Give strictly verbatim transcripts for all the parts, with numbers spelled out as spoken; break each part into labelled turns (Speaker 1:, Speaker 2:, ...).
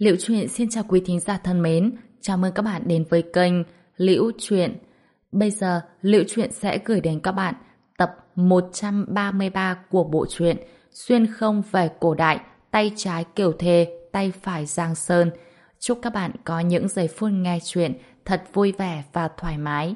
Speaker 1: Liễu Chuyện xin chào quý thính giả thân mến, chào mừng các bạn đến với kênh Liễu Chuyện. Bây giờ, Liễu Chuyện sẽ gửi đến các bạn tập một trăm ba mươi ba của bộ truyện Xuyên không về cổ đại, tay trái Kiều Thê, tay phải Giang Sơn. Chúc các bạn có những giây phút nghe chuyện thật vui vẻ và thoải mái.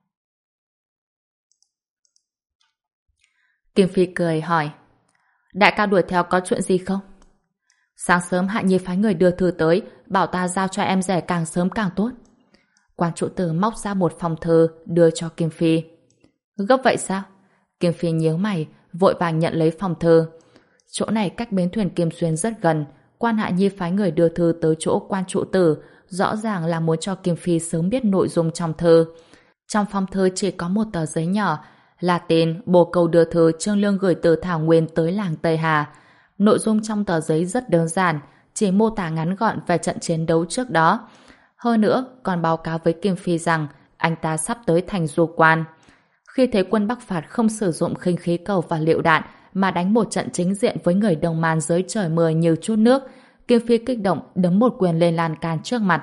Speaker 1: Kim Phi cười hỏi: Đại ca đuổi theo có chuyện gì không? Sáng sớm Hạ Nhi phái người đưa thư tới, bảo ta giao cho em rể càng sớm càng tốt. Quan trụ tử móc ra một phong thư đưa cho Kim Phi. Gấp vậy sao? Kim Phi nhíu mày, vội vàng nhận lấy phong thư. Chỗ này cách bến thuyền Kim Xuyên rất gần, quan Hạ Nhi phái người đưa thư tới chỗ quan trụ tử, rõ ràng là muốn cho Kim Phi sớm biết nội dung trong thư. Trong phong thư chỉ có một tờ giấy nhỏ, là tên bồ câu đưa thư Trương Lương gửi từ Thảo Nguyên tới làng Tây Hà. Nội dung trong tờ giấy rất đơn giản, chỉ mô tả ngắn gọn về trận chiến đấu trước đó. Hơn nữa, còn báo cáo với Kim Phi rằng anh ta sắp tới thành Du Quan. Khi thấy quân Bắc Phạt không sử dụng khinh khí cầu và lựu đạn mà đánh một trận chính diện với người Đông Man dưới trời mưa như chút nước, Kim Phi kích động đấm một quyền lên lan can trước mặt.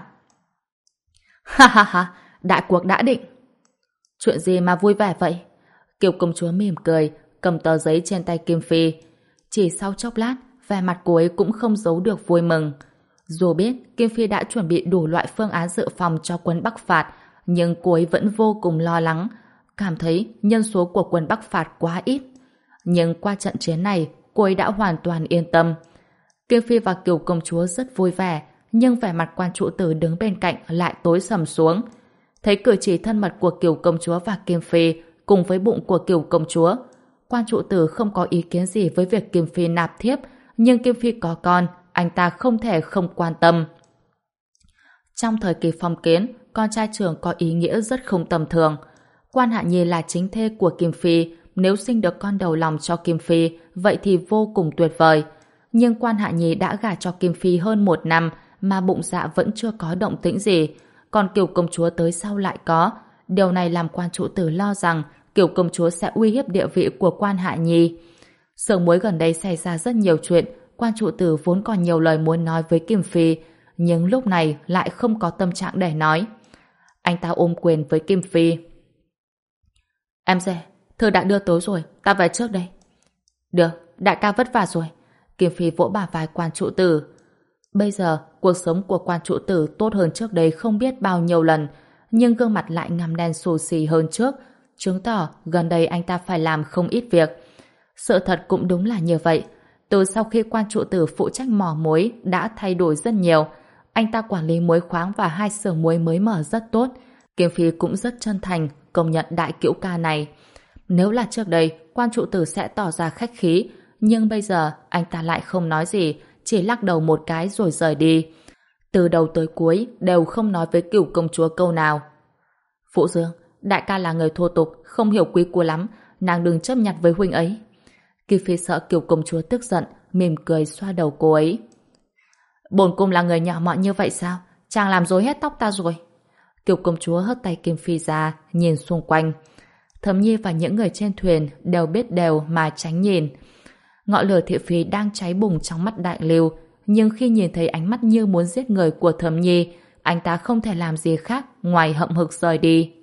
Speaker 1: Ha ha ha, đại cuộc đã định. Chuyện gì mà vui vẻ vậy? Kiều công chúa mỉm cười, cầm tờ giấy trên tay Kim Phi. Chỉ sau chốc lát, vẻ mặt cô ấy cũng không giấu được vui mừng. Dù biết Kim Phi đã chuẩn bị đủ loại phương án dự phòng cho quân Bắc Phạt, nhưng cô ấy vẫn vô cùng lo lắng, cảm thấy nhân số của quân Bắc Phạt quá ít. Nhưng qua trận chiến này, cô ấy đã hoàn toàn yên tâm. Kim Phi và Kiều công chúa rất vui vẻ, nhưng vẻ mặt quan trụ tử đứng bên cạnh lại tối sầm xuống. Thấy cử chỉ thân mật của Kiều công chúa và Kim Phi cùng với bụng của Kiều công chúa, quan trụ tử không có ý kiến gì với việc Kim Phi nạp thiếp, nhưng Kim Phi có con, anh ta không thể không quan tâm. Trong thời kỳ phong kiến, con trai trưởng có ý nghĩa rất không tầm thường. Quan Hạ Nhi là chính thê của Kim Phi, nếu sinh được con đầu lòng cho Kim Phi, vậy thì vô cùng tuyệt vời. Nhưng quan Hạ Nhi đã gả cho Kim Phi hơn một năm mà bụng dạ vẫn chưa có động tĩnh gì, còn Kiều công chúa tới sau lại có. Điều này làm quan trụ tử lo rằng Kiều công chúa sẽ uy hiếp địa vị của quan Hạ Nhi. Sưởng muối gần đây xảy ra rất nhiều chuyện, quan trụ tử vốn còn nhiều lời muốn nói với Kim Phi, nhưng lúc này lại không có tâm trạng để nói. Anh ta ôm quyền với Kim Phi. Em rể, thư đã đưa tới rồi, ta về trước đây. Được, đại ca vất vả rồi. Kim Phi vỗ bả vai quan trụ tử. Bây giờ, cuộc sống của quan trụ tử tốt hơn trước đây không biết bao nhiêu lần, nhưng gương mặt lại ngăm đen xù xì hơn trước, chứng tỏ gần đây anh ta phải làm không ít việc. Sự thật cũng đúng là như vậy. Từ sau khi quan trụ tử phụ trách mỏ muối đã thay đổi rất nhiều, anh ta quản lý muối khoáng và hai xưởng muối mới mở rất tốt. Kim Phi cũng rất chân thành công nhận đại cữu ca này. Nếu là trước đây, quan trụ tử sẽ tỏ ra khách khí, nhưng bây giờ anh ta lại không nói gì, chỉ lắc đầu một cái rồi rời đi. Từ đầu tới cuối đều không nói với Cửu công chúa câu nào. Phụ Dương, đại ca là người thô tục, không hiểu quý củ lắm, nàng đừng chấp nhặt với huynh ấy. Kim Phi sợ Kiều công chúa tức giận, mỉm cười xoa đầu cô ấy. Bổn cung là người nhỏ mọn như vậy sao? Chàng làm rối hết tóc ta rồi. Kiều công chúa hất tay Kim Phi ra, nhìn xung quanh. Thẩm Nhi và những người trên thuyền đều biết đều mà tránh nhìn. Ngọn lửa thị phi đang cháy bùng trong mắt Đại Lưu, nhưng khi nhìn thấy ánh mắt như muốn giết người của Thẩm Nhi, anh ta không thể làm gì khác ngoài hậm hực rời đi.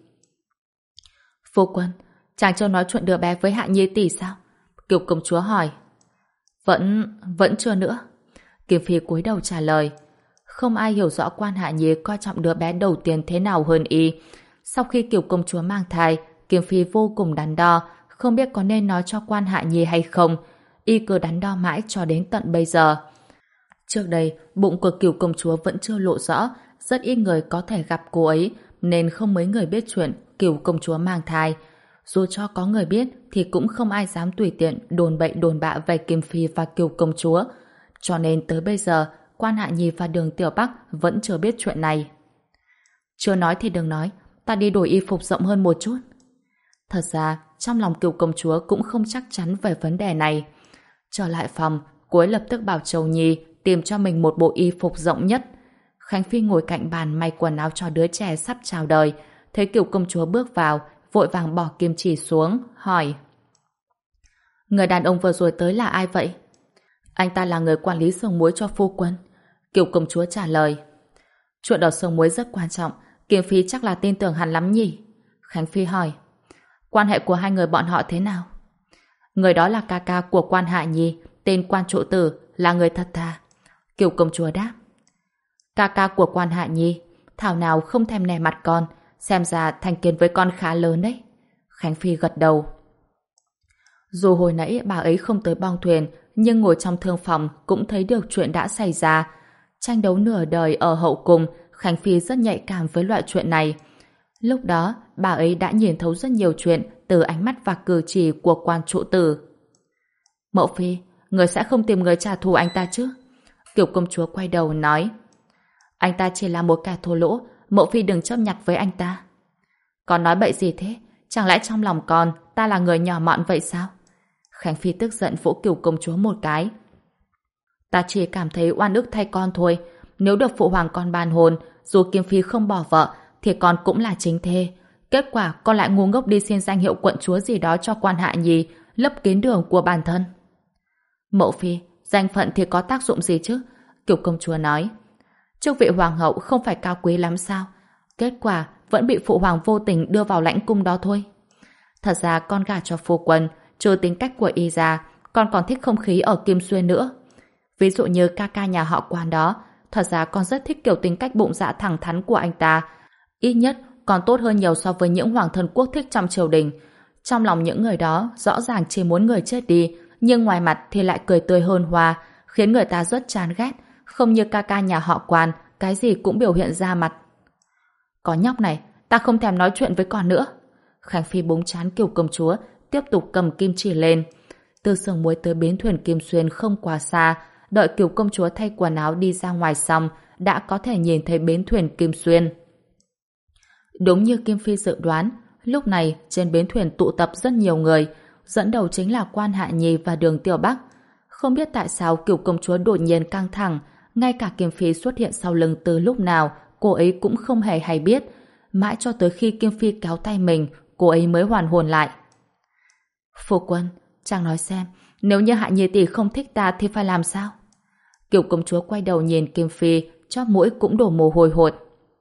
Speaker 1: Phu quân, chàng chưa nói chuyện đứa bé với Hạ Nhi tỷ sao? Kiều công chúa hỏi. Vẫn, vẫn chưa nữa. Kim Phi cúi đầu trả lời. Không ai hiểu rõ quan Hạ Nhi coi trọng đứa bé đầu tiên thế nào hơn y. Sau khi Kiều công chúa mang thai, Kim Phi vô cùng đắn đo, không biết có nên nói cho quan Hạ Nhi hay không. Y cứ đắn đo mãi cho đến tận bây giờ. Trước đây, bụng của Kiều công chúa vẫn chưa lộ rõ, rất ít người có thể gặp cô ấy, nên không mấy người biết chuyện Kiều công chúa mang thai. Dù cho có người biết thì cũng không ai dám tùy tiện đồn bậy đồn bạ về Kim Phi và Kiều công chúa. Cho nên tới bây giờ, quan Hạ Nhi và Đường Tiểu Bắc vẫn chưa biết chuyện này. Chưa nói thì đừng nói, ta đi đổi y phục rộng hơn một chút. Thật ra, trong lòng Kiều công chúa cũng không chắc chắn về vấn đề này. Trở lại phòng, cô ấy lập tức bảo Châu Nhi tìm cho mình một bộ y phục rộng nhất. Khánh Phi ngồi cạnh bàn may quần áo cho đứa trẻ sắp chào đời, thấy Kiều công chúa bước vào, vội vàng bỏ kim chỉ xuống, hỏi. Người đàn ông vừa rồi tới là ai vậy? Anh ta là người quản lý xưởng muối cho phu quân. Kiều công chúa trả lời. Chuyện ở sông muối rất quan trọng, Kim Phi chắc là tin tưởng hắn lắm nhỉ? Khánh Phi hỏi. Quan hệ của hai người bọn họ thế nào? Người đó là ca ca của Quan Hạ Nhi, tên Quan Trụ Tử, là người thật thà. Kiều công chúa đáp. Ca ca của Quan Hạ Nhi, thảo nào không thèm nể mặt con, xem ra thành kiến với con khá lớn đấy. Khánh Phi gật đầu. Dù hồi nãy bà ấy không tới bong thuyền, nhưng ngồi trong thương phòng cũng thấy được chuyện đã xảy ra. Tranh đấu nửa đời ở hậu cung, Khánh Phi rất nhạy cảm với loại chuyện này. Lúc đó, bà ấy đã nhìn thấu rất nhiều chuyện từ ánh mắt và cử chỉ của Quan Trụ Tử. Mậu Phi, người sẽ không tìm người trả thù anh ta chứ? Kiều công chúa quay đầu nói. Anh ta chỉ là một kẻ thô lỗ, Mậu Phi đừng chấp nhặt với anh ta. Con nói bậy gì thế? Chẳng lẽ trong lòng con ta là người nhỏ mọn vậy sao? Khánh Phi tức giận vỗ Kiều công chúa một cái. Ta chỉ cảm thấy oan ức thay con thôi. Nếu được phụ hoàng con ban hồn, dù Kim Phi không bỏ vợ, thì con cũng là chính thê. Kết quả con lại ngu ngốc đi xin danh hiệu quận chúa gì đó cho Quan Hạ Nhi, lấp kín đường của bản thân. Mậu Phi, danh phận thì có tác dụng gì chứ? Kiều công chúa nói. Chức vị hoàng hậu không phải cao quý lắm sao? Kết quả vẫn bị phụ hoàng vô tình đưa vào lãnh cung đó thôi. Thật ra con gả cho phu quân, trừ tính cách của y ra, con còn thích không khí ở Kim Xuyên nữa. Ví dụ như ca ca nhà họ Quan đó, thật ra con rất thích kiểu tính cách bụng dạ thẳng thắn của anh ta. Ít nhất còn tốt hơn nhiều so với những hoàng thân quốc thích trong triều đình. Trong lòng những người đó rõ ràng chỉ muốn người chết đi, nhưng ngoài mặt thì lại cười tươi hơn hoa, khiến người ta rất chán ghét, không như ca ca nhà họ Quan, cái gì cũng biểu hiện ra mặt. Có nhóc này, ta không thèm nói chuyện với con nữa. Khánh Phi búng trán Kiều công chúa, tiếp tục cầm kim chỉ lên. Từ xưởng muối tới bến thuyền Kim Xuyên không quá xa, đợi Kiều công chúa thay quần áo đi ra ngoài xong, đã có thể nhìn thấy bến thuyền Kim Xuyên. Đúng như Kim Phi dự đoán, lúc này trên bến thuyền tụ tập rất nhiều người, dẫn đầu chính là Quan Hạ Nhi và Đường Tiểu Bắc. Không biết tại sao Kiều công chúa đột nhiên căng thẳng, ngay cả Kim Phi xuất hiện sau lưng từ lúc nào, cô ấy cũng không hề hay biết. Mãi cho tới khi Kim Phi kéo tay mình, cô ấy mới hoàn hồn lại. Phu quân, chàng nói xem, nếu như Hạ Nhi tỷ không thích ta thì phải làm sao? Kiều công chúa quay đầu nhìn Kim Phi, chóp mũi cũng đổ mồ hôi hột.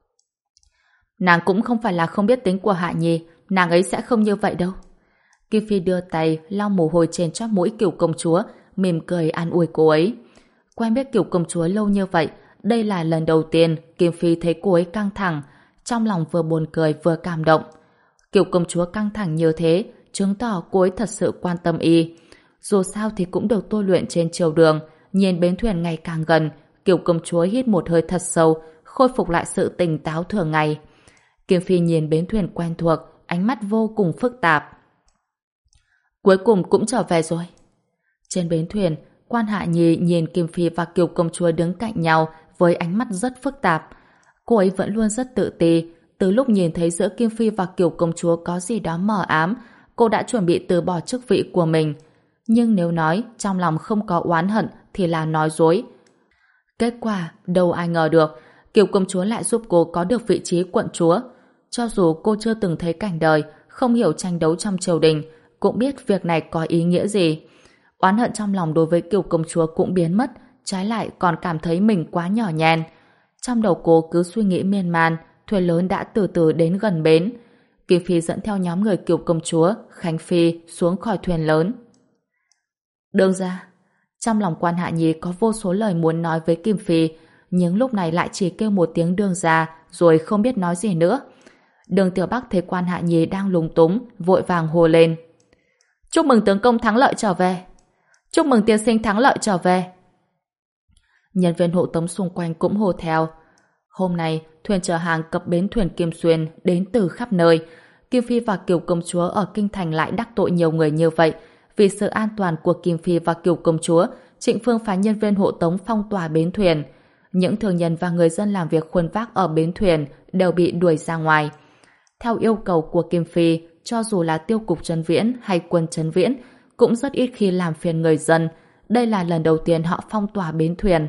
Speaker 1: Nàng cũng không phải là không biết tính của Hạ Nhi, nàng ấy sẽ không như vậy đâu. Kim Phi đưa tay lau mồ hôi trên chóp mũi Kiều công chúa, mỉm cười an ủi cô ấy. Quen biết Kiều công chúa lâu như vậy, đây là lần đầu tiên Kim Phi thấy cô ấy căng thẳng, trong lòng vừa buồn cười vừa cảm động. Kiều công chúa căng thẳng như thế, chứng tỏ cô ấy thật sự quan tâm y. Dù sao thì cũng được tôi luyện trên triều đường, nhìn bến thuyền ngày càng gần, Kiều công chúa hít một hơi thật sâu, khôi phục lại sự tỉnh táo thường ngày. Kim Phi nhìn bến thuyền quen thuộc, ánh mắt vô cùng phức tạp. Cuối cùng cũng trở về rồi. Trên bến thuyền, Quan Hạ Nhi nhìn Kim Phi và Kiều công chúa đứng cạnh nhau với ánh mắt rất phức tạp. Cô ấy vẫn luôn rất tự ti. Từ lúc nhìn thấy giữa Kim Phi và Kiều công chúa có gì đó mờ ám, cô đã chuẩn bị từ bỏ chức vị của mình. Nhưng nếu nói trong lòng không có oán hận thì là nói dối. Kết quả, đâu ai ngờ được, Kiều công chúa lại giúp cô có được vị trí quận chúa. Cho dù cô chưa từng thấy cảnh đời, không hiểu tranh đấu trong triều đình, cũng biết việc này có ý nghĩa gì. Oán hận trong lòng đối với Kiều công chúa cũng biến mất, trái lại còn cảm thấy mình quá nhỏ nhen. Trong đầu cô cứ suy nghĩ miên man, thuyền lớn đã từ từ đến gần bến. Kim Phi dẫn theo nhóm người Kiều công chúa, Khánh Phi xuống khỏi thuyền lớn. Đương ra, trong lòng Quan Hạ Nhi có vô số lời muốn nói với Kim Phi, nhưng lúc này lại chỉ kêu một tiếng đương ra, rồi không biết nói gì nữa. Đường Tiểu Bắc thấy Quan Hạ Nhi đang lúng túng, vội vàng hô lên. Chúc mừng tướng công thắng lợi trở về. Chúc mừng tiên sinh thắng lợi trở về. Nhân viên hộ tống xung quanh cũng hô theo. Hôm nay, thuyền chở hàng cập bến thuyền Kim Xuyên đến từ khắp nơi. Kim Phi và Kiều công chúa ở Kinh Thành lại đắc tội nhiều người như vậy. Vì sự an toàn của Kim Phi và Kiều công chúa, Trịnh Phương phái nhân viên hộ tống phong tỏa bến thuyền. Những thương nhân và người dân làm việc khuân vác ở bến thuyền đều bị đuổi ra ngoài. Theo yêu cầu của Kim Phi, cho dù là tiêu cục Trấn Viễn hay quân Trấn Viễn, cũng rất ít khi làm phiền người dân. Đây là lần đầu tiên họ phong tỏa bến thuyền.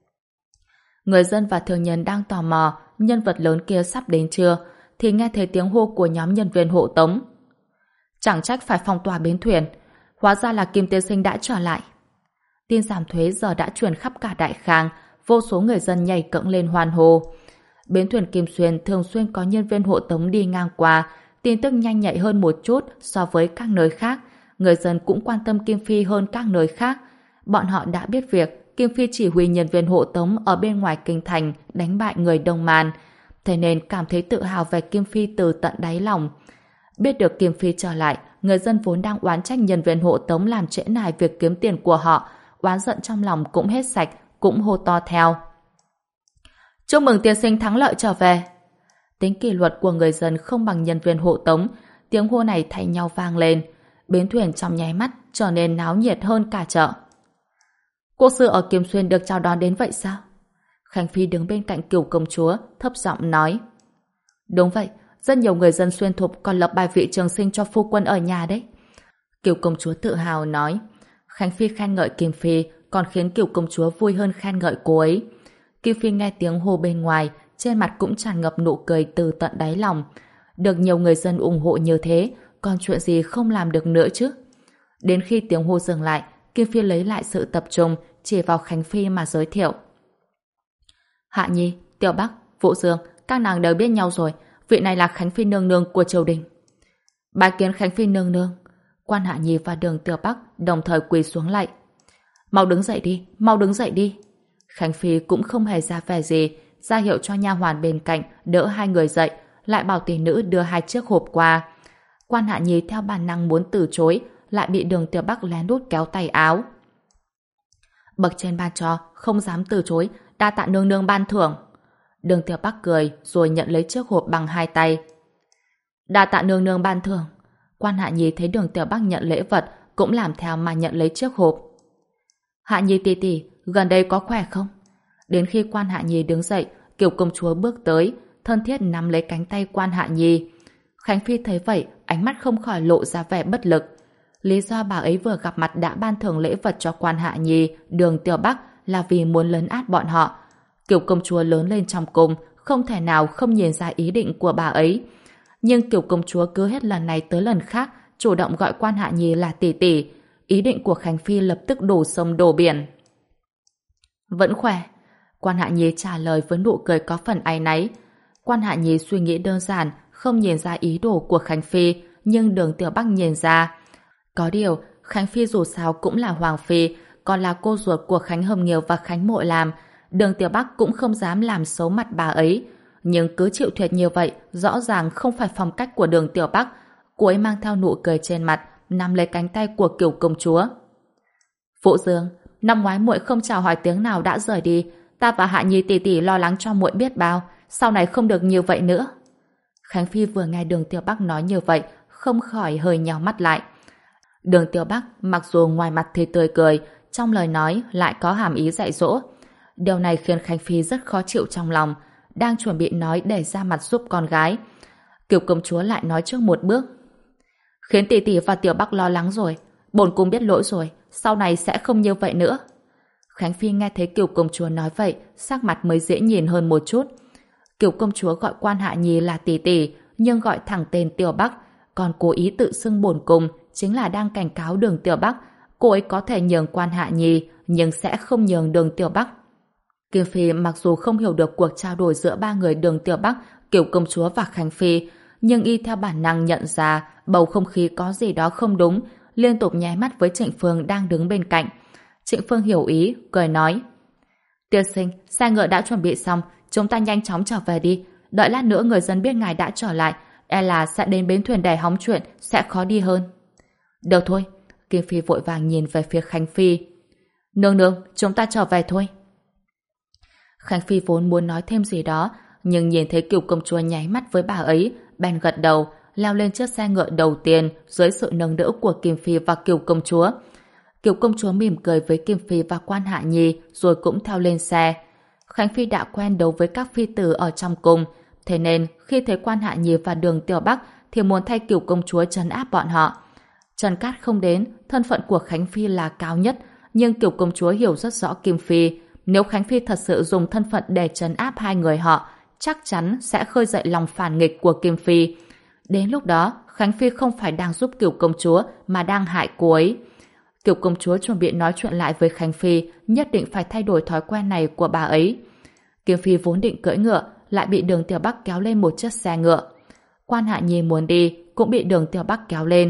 Speaker 1: Người dân và thương nhân đang tò mò nhân vật lớn kia sắp đến chưa, thì nghe thấy tiếng hô của nhóm nhân viên hộ tống. Chẳng trách phải phong tỏa bến thuyền, hóa ra là Kim tiên sinh đã trở lại. Tin giảm thuế giờ đã truyền khắp cả Đại Khang, vô số người dân nhảy cẫng lên hoan hô. Bến thuyền Kim Xuyên thường xuyên có nhân viên hộ tống đi ngang qua, tin tức nhanh nhạy hơn một chút so với các nơi khác. Người dân cũng quan tâm Kim Phi hơn các nơi khác. Bọn họ đã biết việc Kim Phi chỉ huy nhân viên hộ tống ở bên ngoài kinh thành đánh bại người Đông Man, thế nên cảm thấy tự hào về Kim Phi từ tận đáy lòng. Biết được Kim Phi trở lại, người dân vốn đang oán trách nhân viên hộ tống làm trễ nải việc kiếm tiền của họ, oán giận trong lòng cũng hết sạch, cũng hô to theo. Chúc mừng tiên sinh thắng lợi trở về. Tính kỷ luật của người dân không bằng nhân viên hộ tống, tiếng hô này thay nhau vang lên. Bến thuyền trong nháy mắt trở nên náo nhiệt hơn cả chợ. Cô sư ở Kim Xuyên được chào đón đến vậy sao? Khánh Phi đứng bên cạnh Kiều công chúa, thấp giọng nói. Đúng vậy, rất nhiều người dân Xuyên Thục còn lập bài vị trường sinh cho phu quân ở nhà đấy. Kiều công chúa tự hào nói. Khánh Phi khen ngợi Kim Phi, còn khiến Kiều công chúa vui hơn khen ngợi cô ấy. Kim Phi nghe tiếng hô bên ngoài, trên mặt cũng tràn ngập nụ cười từ tận đáy lòng. Được nhiều người dân ủng hộ như thế, còn chuyện gì không làm được nữa chứ? Đến khi tiếng hô dừng lại, Kim Phi lấy lại sự tập trung, chỉ vào Khánh Phi mà giới thiệu. Hạ Nhi, Tiểu Bắc, Vũ Dương, các nàng đều biết nhau rồi, vị này là Khánh Phi nương nương của triều đình. Bái kiến Khánh Phi nương nương. Quan Hạ Nhi và Đường Tiểu Bắc đồng thời quỳ xuống lạy. Mau đứng dậy đi, mau đứng dậy đi. Khánh Phi cũng không hề ra vẻ gì, ra hiệu cho nha hoàn bên cạnh đỡ hai người dậy, lại bảo tỷ nữ đưa hai chiếc hộp qua. Quan Hạ Nhi theo bản năng muốn từ chối, lại bị Đường Tiểu Bắc lén lút kéo tay áo. Bậc trên ban cho, không dám từ chối, đa tạ nương nương ban thưởng. Đường Tiểu Bắc cười rồi nhận lấy chiếc hộp bằng hai tay. Đa tạ nương nương ban thưởng. Quan Hạ Nhi thấy Đường Tiểu Bắc nhận lễ vật, cũng làm theo mà nhận lấy chiếc hộp. Hạ Nhi tỷ tỷ, gần đây có khỏe không? Đến khi Quan Hạ Nhi đứng dậy, Kiều công chúa bước tới, thân thiết nắm lấy cánh tay Quan Hạ Nhi. Khánh Phi thấy vậy, ánh mắt không khỏi lộ ra vẻ bất lực. Lý do bà ấy vừa gặp mặt đã ban thưởng lễ vật cho Quan Hạ Nhi, Đường Tiểu Bắc là vì muốn lấn át bọn họ. Kiều công chúa lớn lên trong cung, không thể nào không nhìn ra ý định của bà ấy. Nhưng Kiều công chúa cứ hết lần này tới lần khác chủ động gọi Quan Hạ Nhi là tỷ tỷ. Ý định của Khánh Phi lập tức đổ sông đổ biển. Vẫn khỏe. Quan Hạ Nhi trả lời với nụ cười có phần áy náy. Quan Hạ Nhi suy nghĩ đơn giản, không nhìn ra ý đồ của Khánh Phi, nhưng Đường Tiểu Bắc nhìn ra. Có điều, Khánh Phi dù sao cũng là Hoàng Phi, còn là cô ruột của Khánh Hồng Nghiêu và Khánh Mộ Làm. Đường Tiểu Bắc cũng không dám làm xấu mặt bà ấy. Nhưng cứ chịu thiệt như vậy, rõ ràng không phải phong cách của Đường Tiểu Bắc. Cô ấy mang theo nụ cười trên mặt, nắm lấy cánh tay của Kiều công chúa. Vũ Dương, năm ngoái muội không chào hỏi tiếng nào đã rời đi, ta và Hạ Nhi tỷ tỷ lo lắng cho muội biết bao, sau này không được như vậy nữa. Khánh Phi vừa nghe Đường Tiểu Bắc nói như vậy, không khỏi hơi nhào mắt lại. Đường Tiểu Bắc mặc dù ngoài mặt thì tươi cười, trong lời nói lại có hàm ý dạy dỗ. Điều này khiến Khánh Phi rất khó chịu trong lòng, đang chuẩn bị nói để ra mặt giúp con gái. Kiều công chúa lại nói trước một bước. Khiến tỷ tỷ và Tiểu Bắc lo lắng rồi, bổn cung biết lỗi rồi, sau này sẽ không như vậy nữa. Khánh Phi nghe thấy Kiều công chúa nói vậy, sắc mặt mới dễ nhìn hơn một chút. Kiều công chúa gọi Quan Hạ Nhi là tỷ tỷ, nhưng gọi thẳng tên Tiểu Bắc, còn cố ý tự xưng bổn cung, chính là đang cảnh cáo Đường Tiểu Bắc. Cô ấy có thể nhường Quan Hạ Nhi, nhưng sẽ không nhường Đường Tiểu Bắc. Kim Phi mặc dù không hiểu được cuộc trao đổi giữa ba người Đường Tiểu Bắc, Kiều công chúa và Khánh Phi, nhưng y theo bản năng nhận ra bầu không khí có gì đó không đúng, liên tục nháy mắt với Trịnh Phương đang đứng bên cạnh. Trịnh Phương hiểu ý, cười nói: Tiên sinh, xe ngựa đã chuẩn bị xong, chúng ta nhanh chóng trở về đi. Đợi lát nữa người dân biết ngài đã trở lại, e là sẽ đến bến thuyền để hóng chuyện, sẽ khó đi hơn. Được thôi. Kim Phi vội vàng nhìn về phía Khánh Phi. Nương nương, chúng ta trở về thôi. Khánh Phi vốn muốn nói thêm gì đó, nhưng nhìn thấy Kiều công chúa nháy mắt với bà ấy, bèn gật đầu, leo lên chiếc xe ngựa đầu tiên dưới sự nâng đỡ của Kim Phi và Kiều công chúa. Kiều công chúa mỉm cười với Kim Phi và Quan Hạ Nhi rồi cũng theo lên xe. Khánh Phi đã quen đấu với các phi tử ở trong cung, thế nên khi thấy Quan Hạ Nhi và Đường Tiểu Bắc thì muốn thay Kiều công chúa trấn áp bọn họ. Trần Cát không đến, thân phận của Khánh Phi là cao nhất, nhưng Kiều công chúa hiểu rất rõ Kim Phi. Nếu Khánh Phi thật sự dùng thân phận để trấn áp hai người họ, chắc chắn sẽ khơi dậy lòng phản nghịch của Kim Phi. Đến lúc đó, Khánh Phi không phải đang giúp Kiều công chúa mà đang hại cô ấy. Kiều công chúa chuẩn bị nói chuyện lại với Khánh Phi, nhất định phải thay đổi thói quen này của bà ấy. Kim Phi vốn định cưỡi ngựa, lại bị Đường Tiểu Bắc kéo lên một chiếc xe ngựa. Quan Hạ Nhi muốn đi, cũng bị Đường Tiểu Bắc kéo lên.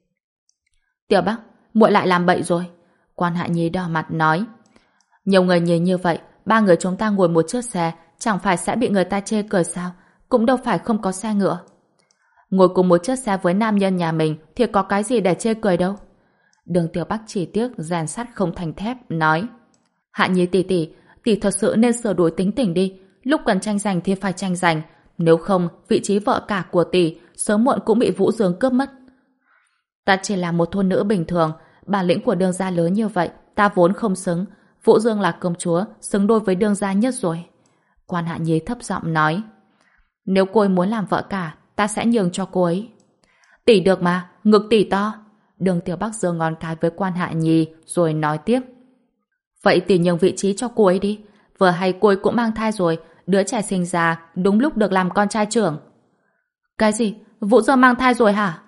Speaker 1: Tiểu Bắc, muội lại làm bậy rồi. Quan Hạ Nhi đỏ mặt nói. Nhiều người nhìn như vậy, ba người chúng ta ngồi một chiếc xe, chẳng phải sẽ bị người ta chê cười sao? Cũng đâu phải không có xe ngựa. Ngồi cùng một chiếc xe với nam nhân nhà mình thì có cái gì để chê cười đâu. Đường Tiểu Bắc chỉ tiếc rèn sắt không thành thép, nói. Hạ Nhi tỷ tỷ, tỷ thật sự nên sửa đổi tính tình đi. Lúc cần tranh giành thì phải tranh giành. Nếu không, vị trí vợ cả của tỷ sớm muộn cũng bị Vũ Dương cướp mất. Ta chỉ là một thôn nữ bình thường, bản lĩnh của Đường gia lớn như vậy, ta vốn không xứng. Vũ Dương là công chúa, xứng đôi với Đường gia nhất rồi. Quan Hạ Nhi thấp giọng nói. Nếu cô ấy muốn làm vợ cả, ta sẽ nhường cho cô ấy. Tỷ được mà, ngực tỷ to. Đường Tiểu Bắc giơ ngón cái với Quan Hạ Nhi rồi nói tiếp. Vậy tỷ nhường vị trí cho cô ấy đi. Vừa hay cô ấy cũng mang thai rồi, đứa trẻ sinh ra đúng lúc được làm con trai trưởng. Cái gì? Vũ Dương mang thai rồi hả?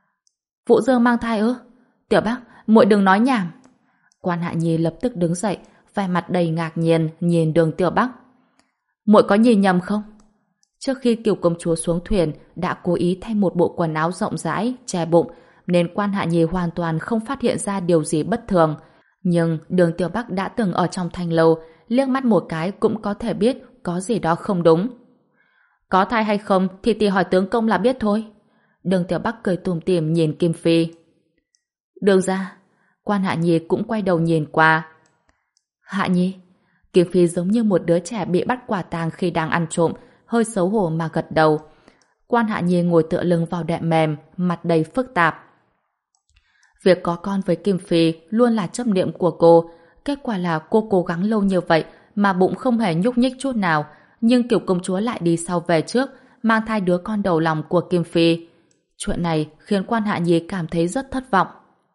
Speaker 1: Vũ Dương mang thai ư? Tiểu Bắc, muội đừng nói nhảm. Quan Hạ Nhi lập tức đứng dậy, vẻ mặt đầy ngạc nhiên nhìn Đường Tiểu Bắc. Muội có nhìn nhầm không? Trước khi Kiều công chúa xuống thuyền đã cố ý thay một bộ quần áo rộng rãi, che bụng, nên Quan Hạ Nhi hoàn toàn không phát hiện ra điều gì bất thường. Nhưng Đường Tiểu Bắc đã từng ở trong thanh lâu, liếc mắt một cái cũng có thể biết có gì đó không đúng. Có thai hay không thì tỷ hỏi tướng công là biết thôi. Đường Tiểu Bắc cười tủm tỉm nhìn Kim Phi. Đường ra. Quan Hạ Nhi cũng quay đầu nhìn qua. Hạ Nhi. Kim Phi giống như một đứa trẻ bị bắt quả tang khi đang ăn trộm, hơi xấu hổ mà gật đầu. Quan Hạ Nhi ngồi tựa lưng vào đệm mềm, mặt đầy phức tạp. Việc có con với Kim Phi luôn là chấp niệm của cô. Kết quả là cô cố gắng lâu như vậy mà bụng không hề nhúc nhích chút nào. Nhưng Kiều công chúa lại đi sau về trước, mang thai đứa con đầu lòng của Kim Phi. Chuyện này khiến Quan Hạ Nhi cảm thấy rất thất vọng.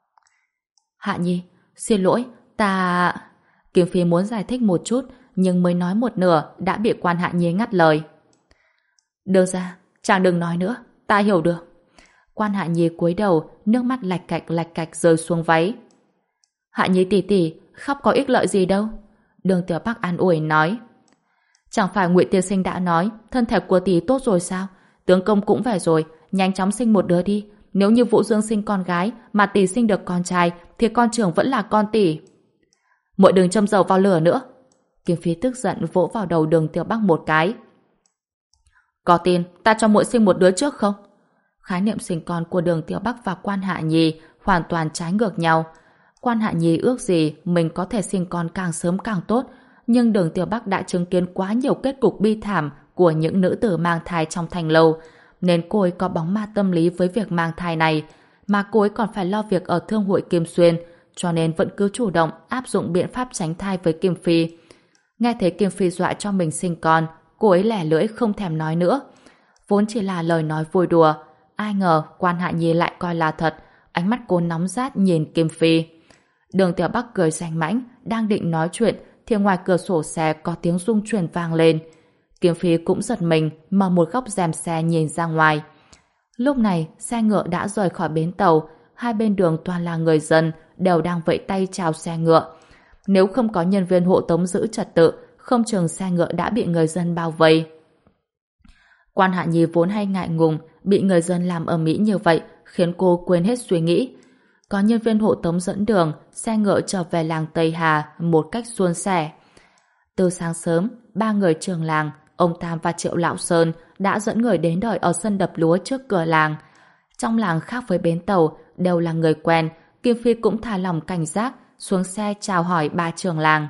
Speaker 1: Hạ Nhi, xin lỗi, ta... Kim Phi muốn giải thích một chút, nhưng mới nói một nửa đã bị Quan Hạ Nhi ngắt lời. Đưa ra, chàng đừng nói nữa, ta hiểu được. Quan Hạ Nhi cúi đầu, nước mắt lạch cạch lạch cạch rơi xuống váy. Hạ Nhi tỷ tỷ, khóc có ích lợi gì đâu. Đường Tiểu Bắc an ủi nói. Chẳng phải Ngụy tiên sinh đã nói thân thể của tỷ tốt rồi sao? Tướng công cũng về rồi, nhanh chóng sinh một đứa đi. Nếu như Vũ Dương sinh con gái mà tỷ sinh được con trai thì con trưởng vẫn là con tỷ. Muội đừng châm dầu vào lửa nữa. Kim Phi tức giận vỗ vào đầu Đường Tiểu Bắc một cái. Có tin ta cho muội sinh một đứa trước không? Khái niệm sinh con của Đường Tiểu Bắc và Quan Hạ Nhi hoàn toàn trái ngược nhau. Quan Hạ Nhi ước gì mình có thể sinh con càng sớm càng tốt, nhưng Đường Tiểu Bắc đã chứng kiến quá nhiều kết cục bi thảm của những nữ tử mang thai trong thành lâu, nên cô ấy có bóng ma tâm lý với việc mang thai này, mà cô ấy còn phải lo việc ở Thương hội Kim Xuyên, cho nên vẫn cứ chủ động áp dụng biện pháp tránh thai với Kim Phi. Nghe thấy Kim Phi dọa cho mình sinh con, cô ấy lẻ lưỡi không thèm nói nữa. Vốn chỉ là lời nói vui đùa, ai ngờ Quan Hạ Nhi lại coi là thật, ánh mắt cô nóng rát nhìn Kim Phi. Đường Tiểu Bắc cười danh mãnh, đang định nói chuyện thì ngoài cửa sổ xe có tiếng rung chuyển vang lên. Kim Phi cũng giật mình, mở một góc rèm xe nhìn ra ngoài. Lúc này, xe ngựa đã rời khỏi bến tàu, hai bên đường toàn là người dân, đều đang vẫy tay chào xe ngựa. Nếu không có nhân viên hộ tống giữ trật tự, không chừng xe ngựa đã bị người dân bao vây. Quan Hạ Nhi vốn hay ngại ngùng, bị người dân làm ầm ĩ như vậy, khiến cô quên hết suy nghĩ. Có nhân viên hộ tống dẫn đường, xe ngựa trở về làng Tây Hà một cách suôn sẻ. Từ sáng sớm, ba người trường làng, ông Tam và Triệu Lão Sơn đã dẫn người đến đợi ở sân đập lúa trước cửa làng. Trong làng khác với bến tàu, đều là người quen, Kim Phi cũng thả lòng cảnh giác, xuống xe chào hỏi ba trường làng.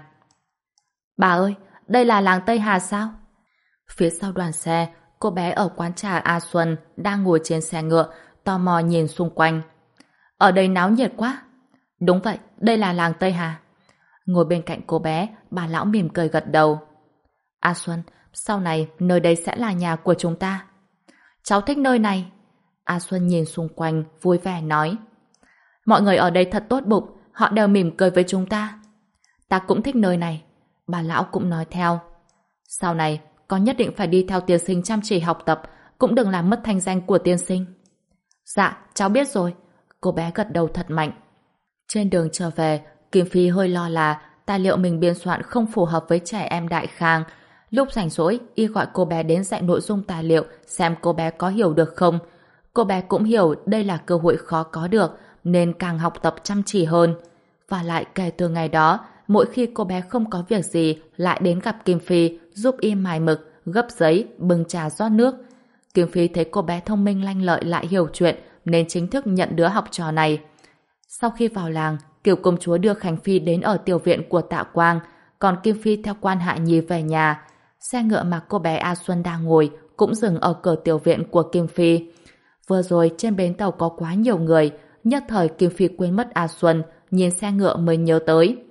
Speaker 1: Bà ơi, đây là làng Tây Hà sao? Phía sau đoàn xe, cô bé ở quán trà A Xuân đang ngồi trên xe ngựa, tò mò nhìn xung quanh. Ở đây náo nhiệt quá. Đúng vậy, đây là làng Tây Hà. Ngồi bên cạnh cô bé, bà lão mỉm cười gật đầu. A Xuân, sau này nơi đây sẽ là nhà của chúng ta. Cháu thích nơi này. A Xuân nhìn xung quanh, vui vẻ nói. Mọi người ở đây thật tốt bụng, họ đều mỉm cười với chúng ta. Ta cũng thích nơi này. Bà lão cũng nói theo. Sau này, con nhất định phải đi theo tiên sinh chăm chỉ học tập, cũng đừng làm mất thanh danh của tiên sinh. Dạ, cháu biết rồi. Cô bé gật đầu thật mạnh. Trên đường trở về, Kim Phi hơi lo là tài liệu mình biên soạn không phù hợp với trẻ em Đại Khang. Lúc rảnh rỗi, y gọi cô bé đến dạy nội dung tài liệu xem cô bé có hiểu được không. Cô bé cũng hiểu đây là cơ hội khó có được nên càng học tập chăm chỉ hơn. Và lại kể từ ngày đó, mỗi khi cô bé không có việc gì lại đến gặp Kim Phi giúp y mài mực, gấp giấy, bưng trà rót nước. Kim Phi thấy cô bé thông minh lanh lợi lại hiểu chuyện nên chính thức nhận đứa học trò này. Sau khi vào làng, Kiều công chúa đưa Khánh Phi đến ở tiểu viện của Tạ Quang, còn Kim Phi theo quan Hạ Nhi về nhà. Xe ngựa mà cô bé A Xuân đang ngồi cũng dừng ở cửa tiểu viện của Kim Phi. Vừa rồi trên bến tàu có quá nhiều người, nhất thời Kim Phi quên mất A Xuân, nhìn xe ngựa mới nhớ tới.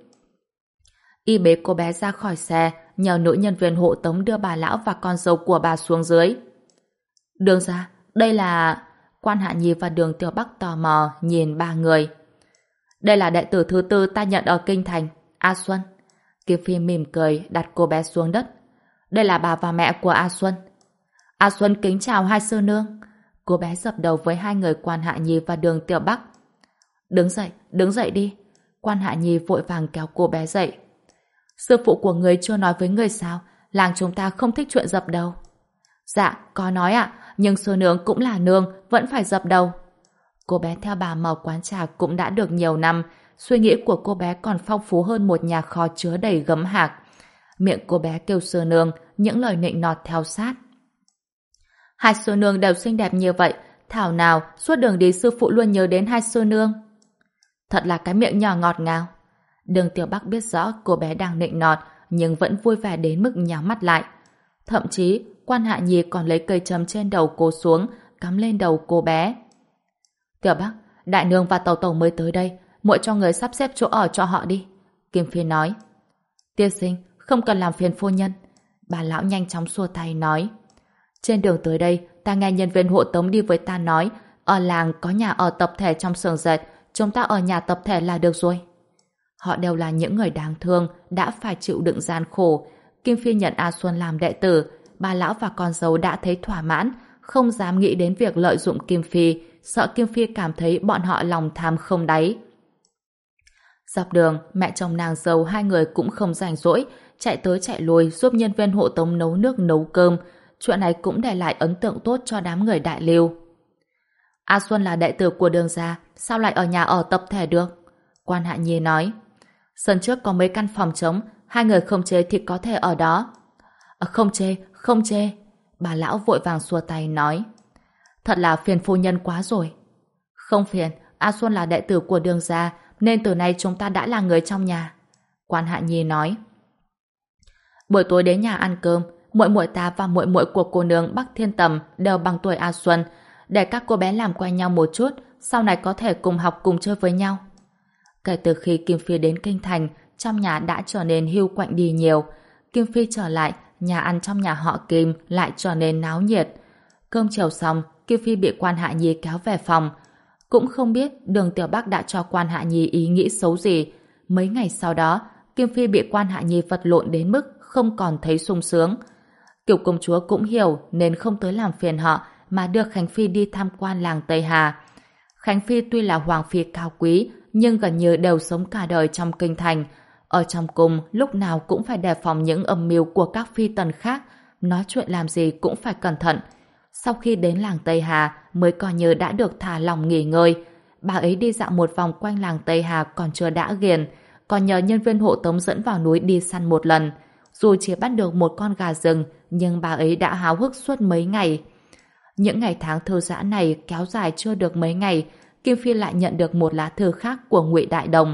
Speaker 1: Y bế cô bé ra khỏi xe, nhờ nữ nhân viên hộ tống đưa bà lão và con dâu của bà xuống dưới. Đường ra, đây là... Quan Hạ Nhi và Đường Tiểu Bắc tò mò nhìn ba người. Đây là đệ tử thứ tư ta nhận ở Kinh Thành, A Xuân. Kim Phi mỉm cười đặt cô bé xuống đất. Đây là bà và mẹ của A Xuân. A Xuân kính chào hai sư nương. Cô bé dập đầu với hai người Quan Hạ Nhi và Đường Tiểu Bắc. Đứng dậy, đứng dậy đi. Quan Hạ Nhi vội vàng kéo cô bé dậy. Sư phụ của người chưa nói với người sao? Làng chúng ta không thích chuyện dập đầu. Dạ, có nói ạ, nhưng sư nương cũng là nương, vẫn phải dập đầu. Cô bé theo bà mở quán trà cũng đã được nhiều năm, suy nghĩ của cô bé còn phong phú hơn một nhà kho chứa đầy gấm hạc. Miệng cô bé kêu sư nương, những lời nịnh nọt theo sát. Hai sư nương đều xinh đẹp như vậy, thảo nào suốt đường đi sư phụ luôn nhớ đến hai sư nương. Thật là cái miệng nhỏ ngọt ngào. Đường Tiểu Bắc biết rõ cô bé đang nịnh nọt, nhưng vẫn vui vẻ đến mức nhắm mắt lại. Thậm chí, Quan Hạ Nhi còn lấy cây châm trên đầu cô xuống, cắm lên đầu cô bé. Tiểu Bắc, đại nương và tàu tàu mới tới đây, muội cho người sắp xếp chỗ ở cho họ đi. Kim Phi nói. Tiên sinh, không cần làm phiền phu nhân. Bà lão nhanh chóng xua tay nói. Trên đường tới đây, ta nghe nhân viên hộ tống đi với ta nói, ở làng có nhà ở tập thể trong xưởng dệt, chúng ta ở nhà tập thể là được rồi. Họ đều là những người đáng thương, đã phải chịu đựng gian khổ. Kim Phi nhận A Xuân làm đệ tử, bà lão và con dâu đã thấy thỏa mãn, không dám nghĩ đến việc lợi dụng Kim Phi, sợ Kim Phi cảm thấy bọn họ lòng tham không đáy. Dọc đường, mẹ chồng nàng dâu hai người cũng không rảnh rỗi, chạy tới chạy lui giúp nhân viên hộ tống nấu nước nấu cơm. Chuyện này cũng để lại ấn tượng tốt cho đám người đại lưu. A Xuân là đệ tử của Đường gia, sao lại ở nhà ở tập thể được? Quan Hạ Nhi nói. Sân trước có mấy căn phòng trống, hai người không chê thì có thể ở đó. À, không chê, không chê. Bà lão vội vàng xua tay nói. Thật là phiền phu nhân quá rồi. Không phiền, A Xuân là đệ tử của Đường gia, nên từ nay chúng ta đã là người trong nhà. Quan Hạ Nhi nói. Buổi tối đến nhà ăn cơm, muội muội ta và muội muội của cô nương Bắc Thiên Tầm đều bằng tuổi A Xuân, để các cô bé làm quen nhau một chút, sau này có thể cùng học cùng chơi với nhau. Kể từ khi Kim Phi đến Kinh Thành, trong nhà đã trở nên hiu quạnh đi nhiều. Kim Phi trở lại, nhà ăn trong nhà họ Kim lại trở nên náo nhiệt. Cơm chiều xong, Kim Phi bị Quan Hạ Nhi kéo về phòng. Cũng không biết Đường Tiểu Bắc đã cho Quan Hạ Nhi ý nghĩ xấu gì. Mấy ngày sau đó, Kim Phi bị Quan Hạ Nhi vật lộn đến mức không còn thấy sung sướng. Kiều công chúa cũng hiểu nên không tới làm phiền họ mà đưa Khánh Phi đi tham quan làng Tây Hà. Khánh Phi tuy là hoàng phi cao quý nhưng gần như đều sống cả đời trong kinh thành. Ở trong cung lúc nào cũng phải đề phòng những âm mưu của các phi tần khác, nói chuyện làm gì cũng phải cẩn thận. Sau khi đến làng Tây Hà mới coi như đã được thả lòng nghỉ ngơi. Bà ấy đi dạo một vòng quanh làng Tây Hà còn chưa đã ghiền, còn nhờ nhân viên hộ tống dẫn vào núi đi săn một lần. Dù chỉ bắt được một con gà rừng, nhưng bà ấy đã háo hức suốt mấy ngày. Những ngày tháng thư giãn này kéo dài chưa được mấy ngày, Kim Phi lại nhận được một lá thư khác của Ngụy Đại Đồng.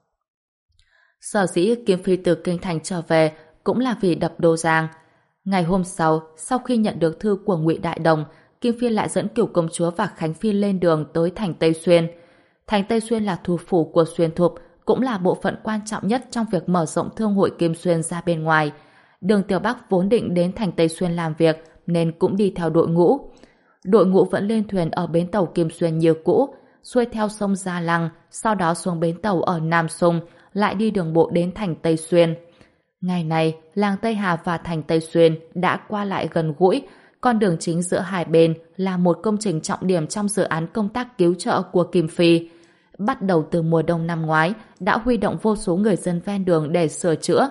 Speaker 1: Sở dĩ Kim Phi từ Kinh Thành trở về cũng là vì đập Đô Giang. Ngày hôm sau, sau khi nhận được thư của Ngụy Đại Đồng, Kim Phi lại dẫn Cửu công chúa và Khánh Phi lên đường tới thành Tây Xuyên. Thành Tây Xuyên là thủ phủ của Xuyên Thục, cũng là bộ phận quan trọng nhất trong việc mở rộng thương hội Kim Xuyên ra bên ngoài. Đường Tiểu Bắc vốn định đến thành Tây Xuyên làm việc nên cũng đi theo đội ngũ. Đội ngũ vẫn lên thuyền ở bến tàu Kim Xuyên như cũ, xuôi theo sông Gia Lăng, sau đó xuống bến tàu ở Nam Sung, lại đi đường bộ đến thành Tây Xuyên. Ngày này, làng Tây Hà và thành Tây Xuyên đã qua lại gần gũi, con đường chính giữa hai bên là một công trình trọng điểm trong dự án công tác cứu trợ của Kim Phi. bắt đầu từ mùa đông năm ngoái, đã huy động vô số người dân ven đường để sửa chữa.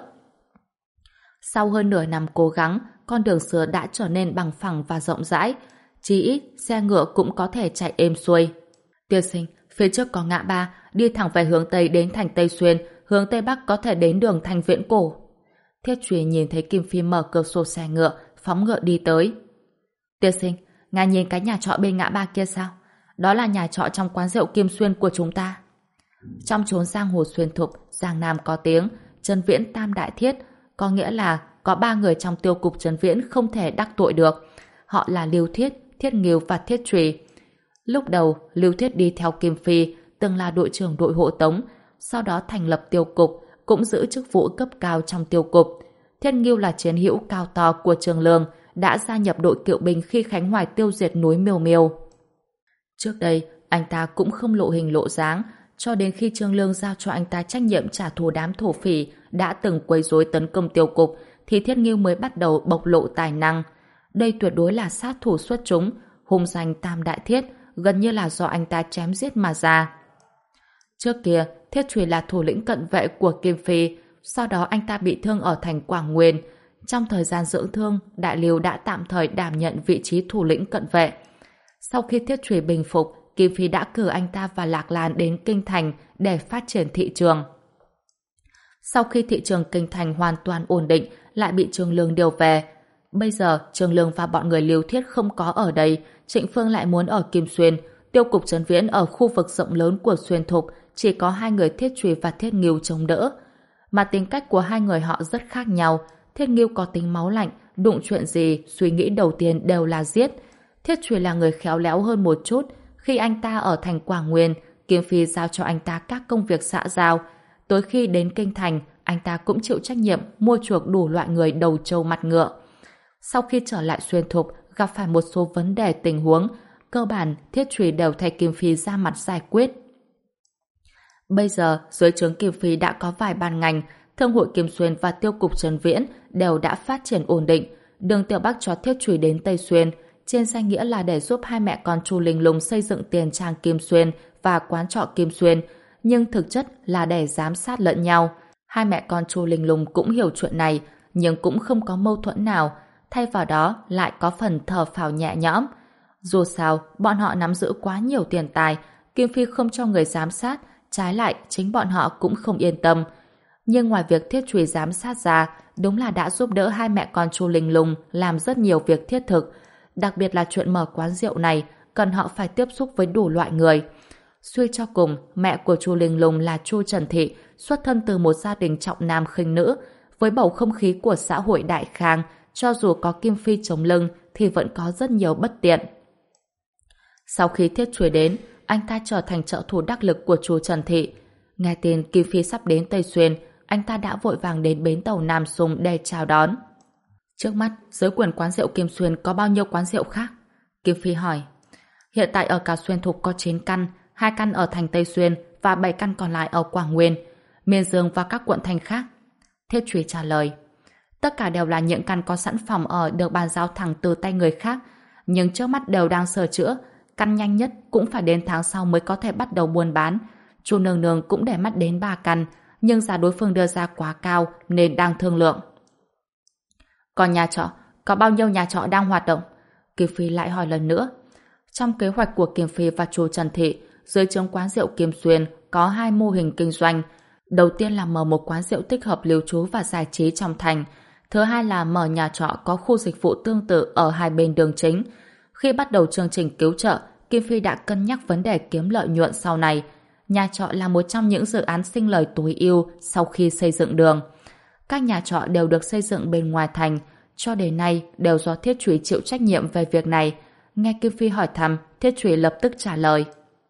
Speaker 1: Sau hơn nửa năm cố gắng, con đường xưa đã trở nên bằng phẳng và rộng rãi. Chỉ ít, xe ngựa cũng có thể chạy êm xuôi. Tiên sinh, phía trước có ngã ba, đi thẳng về hướng Tây đến thành Tây Xuyên, hướng Tây Bắc có thể đến đường thành Viễn Cổ. Thiết Truy nhìn thấy Kim Phi mở cửa sổ xe ngựa, phóng ngựa đi tới. Tiên sinh, ngài nhìn cái nhà trọ bên ngã ba kia sao? Đó là nhà trọ trong quán rượu Kim Xuyên của chúng ta. Trong chốn giang hồ xuyên thục, Giang Nam có tiếng, Trần Viễn tam đại thiết, có nghĩa là có ba người trong tiêu cục Trần Viễn không thể đắc tội được. Họ là Lưu Thiết, Thiết Nghiêu và Thiết Truy. Lúc đầu, Lưu Thiết đi theo Kim Phi, từng là đội trưởng đội hộ tống, sau đó thành lập tiêu cục, cũng giữ chức vụ cấp cao trong tiêu cục. Thiết Nghiêu là chiến hữu cao to của Trường Lương, đã gia nhập đội kỵ binh khi Khánh Hoài tiêu diệt núi Miêu Miêu. Trước đây, anh ta cũng không lộ hình lộ dáng, cho đến khi Trương Lương giao cho anh ta trách nhiệm trả thù đám thổ phỉ đã từng quấy rối tấn công tiêu cục, thì Thiết Nghiêu mới bắt đầu bộc lộ tài năng. Đây tuyệt đối là sát thủ xuất chúng, hung danh tam đại thiết, gần như là do anh ta chém giết mà ra. Trước kia, Thiết Truy là thủ lĩnh cận vệ của Kim Phi, sau đó anh ta bị thương ở thành Quảng Nguyên. Trong thời gian dưỡng thương, Đại Liêu đã tạm thời đảm nhận vị trí thủ lĩnh cận vệ. Sau khi Thiết Truy bình phục, Kim Phi đã cử anh ta và Lạc Lan đến Kinh Thành để phát triển thị trường. Sau khi thị trường Kinh Thành hoàn toàn ổn định, lại bị Trương Lương điều về. Bây giờ, Trương Lương và bọn người Lưu Thiết không có ở đây, Trịnh Phương lại muốn ở Kim Xuyên. Tiêu cục Trấn Viễn ở khu vực rộng lớn của Xuyên Thục, chỉ có hai người Thiết Truy và Thiết Nghiêu chống đỡ. Mà tính cách của hai người họ rất khác nhau. Thiết Nghiêu có tính máu lạnh, đụng chuyện gì, suy nghĩ đầu tiên đều là giết. Thiết Truy là người khéo léo hơn một chút. Khi anh ta ở thành Quảng Nguyên, Kim Phi giao cho anh ta các công việc xã giao. Tới khi đến Kinh Thành, anh ta cũng chịu trách nhiệm mua chuộc đủ loại người đầu trâu mặt ngựa. Sau khi trở lại Xuyên Thục, gặp phải một số vấn đề tình huống, cơ bản Thiết Truy đều thay Kim Phi ra mặt giải quyết. Bây giờ, dưới trướng Kim Phi đã có vài ban ngành, Thương hội Kim Xuyên và Tiêu cục Trần Viễn đều đã phát triển ổn định. Đường Tiểu Bắc cho Thiết Truy đến Tây Xuyên, trên danh nghĩa là để giúp hai mẹ con Chu Linh Lung xây dựng tiền trang Kim Xuyên và quán trọ Kim Xuyên, nhưng thực chất là để giám sát lẫn nhau. Hai mẹ con Chu Linh Lung cũng hiểu chuyện này, nhưng cũng không có mâu thuẫn nào, thay vào đó lại có phần thở phào nhẹ nhõm. Dù sao, bọn họ nắm giữ quá nhiều tiền tài, Kim Phi không cho người giám sát, trái lại chính bọn họ cũng không yên tâm. Nhưng ngoài việc Thiết Truy giám sát ra, đúng là đã giúp đỡ hai mẹ con Chu Linh Lung làm rất nhiều việc thiết thực. Đặc biệt là chuyện mở quán rượu này, cần họ phải tiếp xúc với đủ loại người. Suy cho cùng, mẹ của Chu Linh Lung là Chu Trần Thị, xuất thân từ một gia đình trọng nam khinh nữ. Với bầu không khí của xã hội đại khang, cho dù có Kim Phi chống lưng thì vẫn có rất nhiều bất tiện. Sau khi Thiết Truy đến, anh ta trở thành trợ thủ đắc lực của Chu Trần Thị. Nghe tin Kim Phi sắp đến Tây Xuyên, anh ta đã vội vàng đến bến tàu Nam Sung để chào đón. Trước mắt, dưới quần quán rượu Kim Xuyên có bao nhiêu quán rượu khác? Kim Phi hỏi. Hiện tại ở cả Xuyên Thục có chín căn, hai căn ở thành Tây Xuyên và bảy căn còn lại ở Quảng Nguyên, Miên Dương và các quận thành khác. Thiết Truy trả lời. Tất cả đều là những căn có sẵn phòng ở được bàn giao thẳng từ tay người khác, nhưng trước mắt đều đang sửa chữa. Căn nhanh nhất cũng phải đến tháng sau mới có thể bắt đầu buôn bán. Chu nương nương cũng để mắt đến ba căn, nhưng giá đối phương đưa ra quá cao nên đang thương lượng. Còn nhà trọ, có bao nhiêu nhà trọ đang hoạt động? Kim Phi lại hỏi lần nữa. Trong kế hoạch của Kim Phi và Chu Trần Thị, dưới trướng quán rượu Kim Xuyên có hai mô hình kinh doanh. Đầu tiên là mở một quán rượu tích hợp lưu trú và giải trí trong thành. Thứ hai là mở nhà trọ có khu dịch vụ tương tự ở hai bên đường chính. Khi bắt đầu chương trình cứu trợ, Kim Phi đã cân nhắc vấn đề kiếm lợi nhuận sau này. Nhà trọ là một trong những dự án sinh lời tối ưu sau khi xây dựng đường. Các nhà trọ đều được xây dựng bên ngoài thành, cho đến nay đều do Thiết Truy chịu trách nhiệm về việc này. Nghe Kim Phi hỏi thăm, Thiết Truy lập tức trả lời.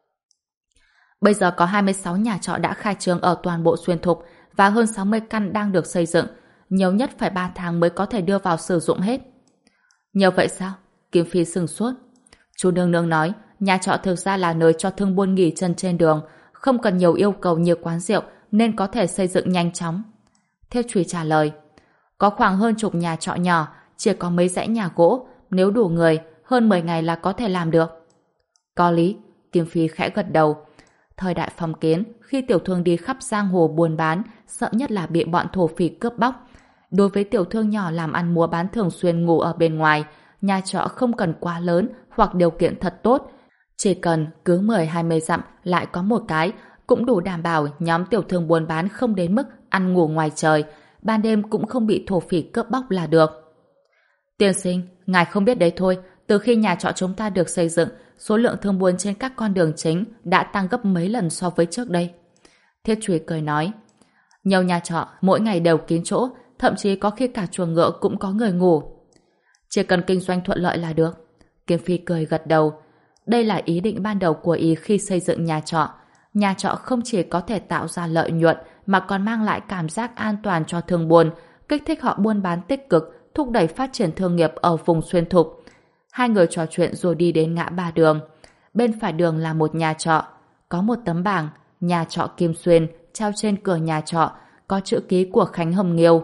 Speaker 1: Bây giờ có hai mươi sáu nhà trọ đã khai trương ở toàn bộ Xuyên Thục và hơn sáu mươi căn đang được xây dựng. Nhiều nhất phải ba tháng mới có thể đưa vào sử dụng hết. Nhiều vậy sao? Kim Phi sừng sốt. Chu nương nương nói, nhà trọ thực ra là nơi cho thương buôn nghỉ chân trên đường, không cần nhiều yêu cầu như quán rượu nên có thể xây dựng nhanh chóng. Thiết Truy trả lời. Có khoảng hơn chục nhà trọ nhỏ, chỉ có mấy dãy nhà gỗ, nếu đủ người, hơn mười ngày là có thể làm được. Có lý, Kim Phi khẽ gật đầu. Thời đại phong kiến, khi tiểu thương đi khắp giang hồ buôn bán, sợ nhất là bị bọn thổ phỉ cướp bóc. Đối với tiểu thương nhỏ làm ăn mua bán thường xuyên ngủ ở bên ngoài, nhà trọ không cần quá lớn hoặc điều kiện thật tốt. Chỉ cần cứ mười hai mươi dặm lại có một cái, cũng đủ đảm bảo nhóm tiểu thương buôn bán không đến mức ăn ngủ ngoài trời, ban đêm cũng không bị thổ phỉ cướp bóc là được. Tiên sinh, ngài không biết đấy thôi, từ khi nhà trọ chúng ta được xây dựng, số lượng thương buôn trên các con đường chính đã tăng gấp mấy lần so với trước đây. Thiết Trùy cười nói, nhiều nhà trọ mỗi ngày đều kín chỗ, thậm chí có khi cả chuồng ngựa cũng có người ngủ. Chỉ cần kinh doanh thuận lợi là được. Kim Phi cười gật đầu. Đây là ý định ban đầu của ý khi xây dựng nhà trọ. Nhà trọ không chỉ có thể tạo ra lợi nhuận mà còn mang lại cảm giác an toàn cho thương buôn, kích thích họ buôn bán tích cực, thúc đẩy phát triển thương nghiệp ở vùng xuyên thục. Hai người trò chuyện rồi đi đến ngã ba đường. Bên phải đường là một nhà trọ. Có một tấm bảng, nhà trọ Kim Xuyên, treo trên cửa nhà trọ, có chữ ký của Khánh Hồng Nghiêu.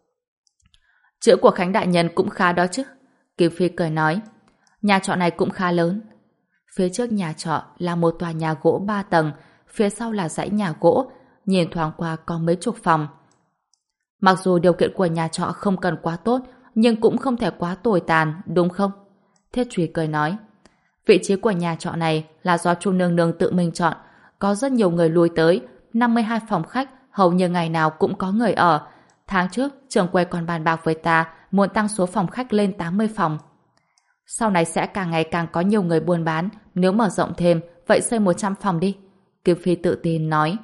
Speaker 1: Chữ của Khánh đại nhân cũng khá đó chứ. Kim Phi cười nói. Nhà trọ này cũng khá lớn. Phía trước nhà trọ là một tòa nhà gỗ ba tầng, phía sau là dãy nhà gỗ, nhìn thoáng qua có mấy chục phòng. Mặc dù điều kiện của nhà trọ không cần quá tốt, nhưng cũng không thể quá tồi tàn, đúng không? Thiết Trùy cười nói. Vị trí của nhà trọ này là do Chu nương nương tự mình chọn, có rất nhiều người lui tới, năm mươi hai phòng khách, hầu như ngày nào cũng có người ở. Tháng trước, trưởng quầy còn bàn bạc với ta muốn tăng số phòng khách lên tám mươi phòng. Sau này sẽ càng ngày càng có nhiều người buôn bán, nếu mở rộng thêm, vậy xây một trăm phòng đi. Kim Phi tự tin nói.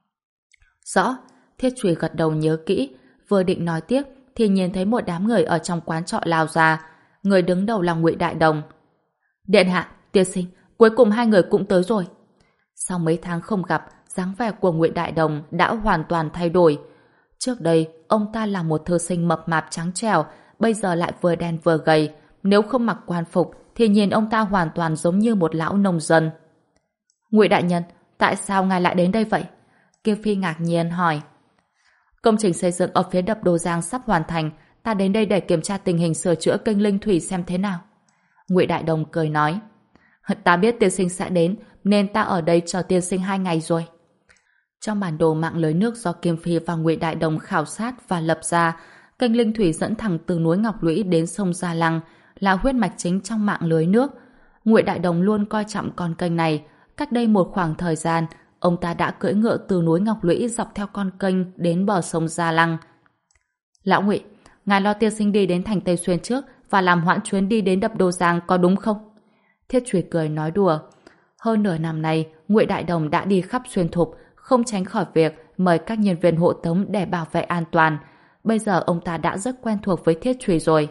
Speaker 1: Rõ, Thiết Trùy gật đầu nhớ kỹ, vừa định nói tiếp thì nhìn thấy một đám người ở trong quán trọ lao ra. Người đứng đầu là Ngụy Đại Đồng. Điện hạ, tiên sinh, cuối cùng hai người cũng tới rồi. Sau mấy tháng không gặp, dáng vẻ của Ngụy Đại Đồng đã hoàn toàn thay đổi. Trước đây, ông ta là một thư sinh mập mạp trắng trẻo, bây giờ lại vừa đen vừa gầy. Nếu không mặc quan phục thì nhìn ông ta hoàn toàn giống như một lão nông dân. Ngụy đại nhân, tại sao ngài lại đến đây vậy? Kim Phi ngạc nhiên hỏi. Công trình xây dựng ở phía đập Đô Giang sắp hoàn thành, ta đến đây để kiểm tra tình hình sửa chữa kênh Linh Thủy xem thế nào. Ngụy Đại Đồng cười nói. Ta biết tiên sinh sẽ đến, nên ta ở đây chờ tiên sinh hai ngày rồi. Trong bản đồ mạng lưới nước do Kim Phi và Ngụy Đại Đồng khảo sát và lập ra, kênh Linh Thủy dẫn thẳng từ núi Ngọc Lũy đến sông Gia Lăng, là huyết mạch chính trong mạng lưới nước. Ngụy Đại Đồng luôn coi trọng con kênh này. Cách đây một khoảng thời gian, ông ta đã cưỡi ngựa từ núi Ngọc Lũy dọc theo con kênh đến bờ sông Gia Lăng. Lão Ngụy, ngài lo tiên sinh đi đến thành Tây Xuyên trước và làm hoãn chuyến đi đến đập Đô Giang có đúng không? Thiết Trùy cười nói đùa. Hơn nửa năm nay, Ngụy Đại Đồng đã đi khắp xuyên thục, không tránh khỏi việc mời các nhân viên hộ tống để bảo vệ an toàn. Bây giờ ông ta đã rất quen thuộc với Thiết Trùy rồi.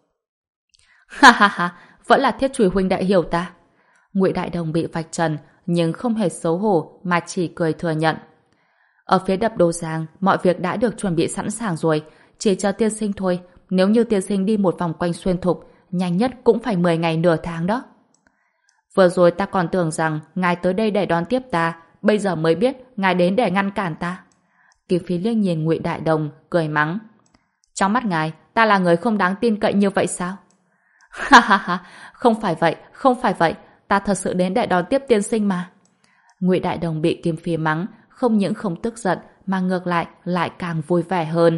Speaker 1: Ha ha ha, vẫn là Thiết Trùy huynh đệ hiểu ta. Ngụy Đại Đồng bị vạch trần, nhưng không hề xấu hổ mà chỉ cười thừa nhận. Ở phía đập Đô Giang, mọi việc đã được chuẩn bị sẵn sàng rồi, chỉ chờ tiên sinh thôi. Nếu như tiên sinh đi một vòng quanh xuyên thục, nhanh nhất cũng phải mười ngày nửa tháng đó. Vừa rồi ta còn tưởng rằng ngài tới đây để đón tiếp ta, bây giờ mới biết ngài đến để ngăn cản ta. Kim Phi liếc nhìn Ngụy Đại Đồng, cười mắng. Trong mắt ngài, ta là người không đáng tin cậy như vậy sao? Ha ha ha, không phải vậy, không phải vậy, ta thật sự đến để đón tiếp tiên sinh mà. Ngụy Đại Đồng bị Kim Phi mắng, không những không tức giận mà ngược lại lại càng vui vẻ hơn.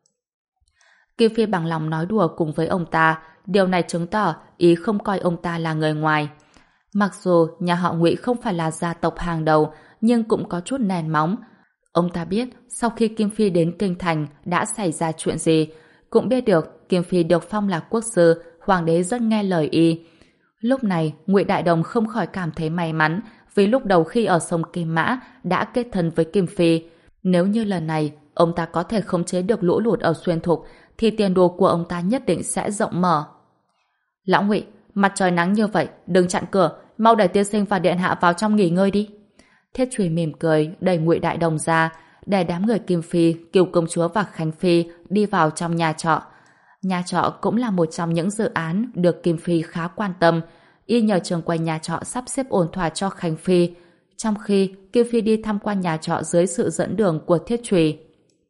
Speaker 1: Kim Phi bằng lòng nói đùa cùng với ông ta, điều này chứng tỏ ý không coi ông ta là người ngoài. Mặc dù nhà họ Ngụy không phải là gia tộc hàng đầu, nhưng cũng có chút nền móng. Ông ta biết sau khi Kim Phi đến kinh thành đã xảy ra chuyện gì, cũng biết được Kim Phi được phong là quốc sư, hoàng đế rất nghe lời y. Lúc này, Ngụy Đại Đồng không khỏi cảm thấy may mắn vì lúc đầu khi ở sông Kim Mã đã kết thân với Kim Phi. Nếu như lần này ông ta có thể khống chế được lũ lụt ở xuyên thục thì tiền đồ của ông ta nhất định sẽ rộng mở. Lão Ngụy, mặt trời nắng như vậy, đừng chặn cửa, mau đẩy tiên sinh và điện hạ vào trong nghỉ ngơi đi. Thiết Trùy mỉm cười đẩy Ngụy Đại Đồng ra để đám người Kim Phi, Kiều Công Chúa và Khánh Phi đi vào trong nhà trọ. Nhà trọ cũng là một trong những dự án được Kim Phi khá quan tâm. Y nhờ trường quay nhà trọ sắp xếp ổn thỏa cho Khánh Phi, trong khi Kim Phi đi tham quan nhà trọ dưới sự dẫn đường của Thiết Trùy.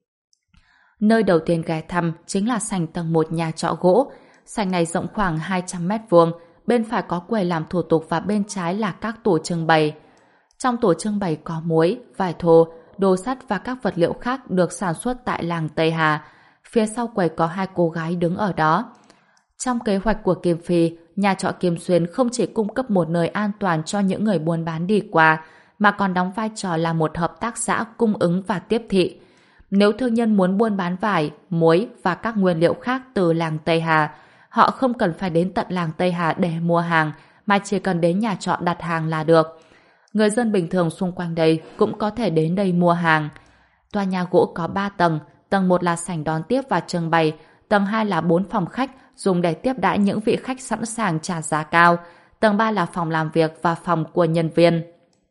Speaker 1: Nơi đầu tiên ghé thăm chính là sảnh tầng một nhà trọ gỗ. Sảnh này rộng khoảng hai trăm mét vuông, bên phải có quầy làm thủ tục và bên trái là các tủ trưng bày. Trong tủ trưng bày có muối, vải thô, đồ sắt và các vật liệu khác được sản xuất tại làng Tây Hà. Phía sau quầy có hai cô gái đứng ở đó. Trong kế hoạch của Kim Phi, nhà trọ Kim Xuyên không chỉ cung cấp một nơi an toàn cho những người buôn bán đi qua, mà còn đóng vai trò là một hợp tác xã cung ứng và tiếp thị. Nếu thương nhân muốn buôn bán vải, muối và các nguyên liệu khác từ làng Tây Hà, họ không cần phải đến tận làng Tây Hà để mua hàng, mà chỉ cần đến nhà trọ đặt hàng là được. Người dân bình thường xung quanh đây cũng có thể đến đây mua hàng. Tòa nhà gỗ có ba tầng, tầng một là sảnh đón tiếp và trưng bày, tầng hai là bốn phòng khách dùng để tiếp đãi những vị khách sẵn sàng trả giá cao, tầng ba là phòng làm việc và phòng của nhân viên.